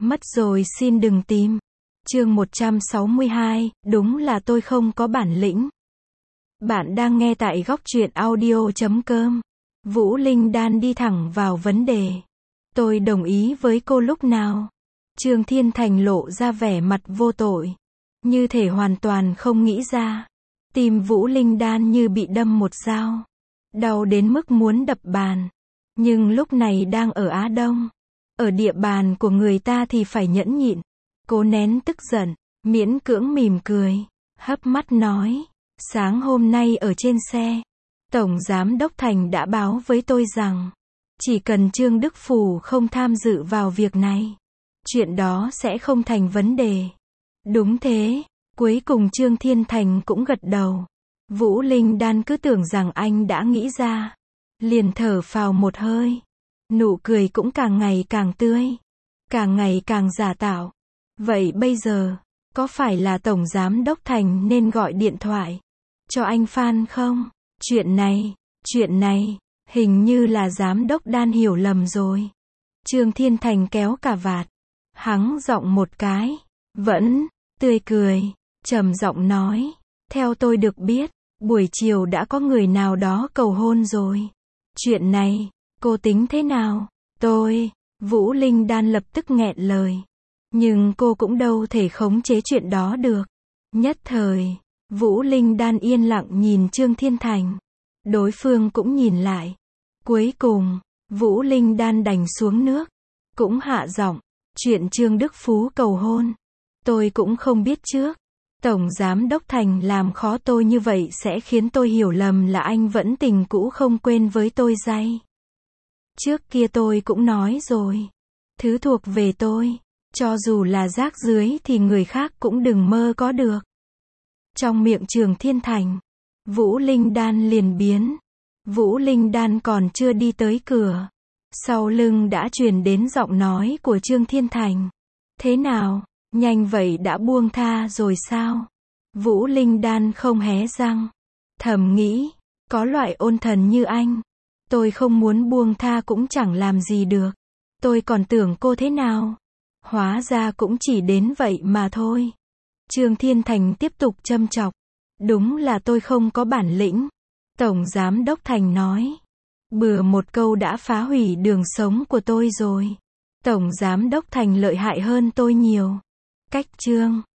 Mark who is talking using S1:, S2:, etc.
S1: Mất rồi xin đừng tìm. Chương 162, đúng là tôi không có bản lĩnh. Bạn đang nghe tại góc truyện audio.com. Vũ Linh Đan đi thẳng vào vấn đề. Tôi đồng ý với cô lúc nào? Trương Thiên Thành lộ ra vẻ mặt vô tội. Như thể hoàn toàn không nghĩ ra. Tim Vũ Linh Đan như bị đâm một dao. Đau đến mức muốn đập bàn. Nhưng lúc này đang ở Á Đông. Ở địa bàn của người ta thì phải nhẫn nhịn. Cố nén tức giận, miễn cưỡng mỉm cười, hấp mắt nói. Sáng hôm nay ở trên xe, Tổng Giám Đốc Thành đã báo với tôi rằng, chỉ cần Trương Đức Phù không tham dự vào việc này, chuyện đó sẽ không thành vấn đề. Đúng thế, cuối cùng Trương Thiên Thành cũng gật đầu. Vũ Linh Đan cứ tưởng rằng anh đã nghĩ ra, liền thở phào một hơi. Nụ cười cũng càng ngày càng tươi, càng ngày càng giả tạo. Vậy bây giờ, có phải là Tổng Giám Đốc Thành nên gọi điện thoại cho anh Phan không? Chuyện này, hình như là Giám Đốc Đan hiểu lầm rồi. Trương Thiên Thành kéo cà vạt, hắng giọng một cái, vẫn tươi cười, trầm giọng nói, theo tôi được biết, buổi chiều đã có người nào đó cầu hôn rồi. Chuyện này, cô tính thế nào? Vũ Linh Đan lập tức nghẹn lời. Nhưng cô cũng đâu thể khống chế chuyện đó được. Nhất thời, Vũ Linh Đan yên lặng nhìn Trương Thiên Thành. Đối phương cũng nhìn lại. Cuối cùng, Vũ Linh Đan đành xuống nước. Cũng hạ giọng, chuyện Trương Đức Phú cầu hôn. Tôi cũng không biết trước. Tổng Giám Đốc Thành làm khó tôi như vậy sẽ khiến tôi hiểu lầm là anh vẫn tình cũ không quên với tôi day. Trước kia tôi cũng nói rồi. Thứ thuộc về tôi, cho dù là rác dưới thì người khác cũng đừng mơ có được. Trong miệng Trương Thiên Thành, Vũ Linh Đan liền biến. Vũ Linh Đan còn chưa đi tới cửa, sau lưng đã truyền đến giọng nói của Trương Thiên Thành. Thế nào, nhanh vậy đã buông tha rồi sao? Vũ Linh Đan không hé răng, thầm nghĩ, có loại ôn thần như anh, tôi không muốn buông tha cũng chẳng làm gì được. Tôi còn tưởng cô thế nào? Hóa ra cũng chỉ đến vậy mà thôi. Trương Thiên Thành tiếp tục châm chọc. Đúng là tôi không có bản lĩnh. Tổng Giám Đốc Thành nói. Bừa một câu đã phá hủy đường sống của tôi rồi. Tổng Giám Đốc Thành lợi hại hơn tôi nhiều. Cách Trương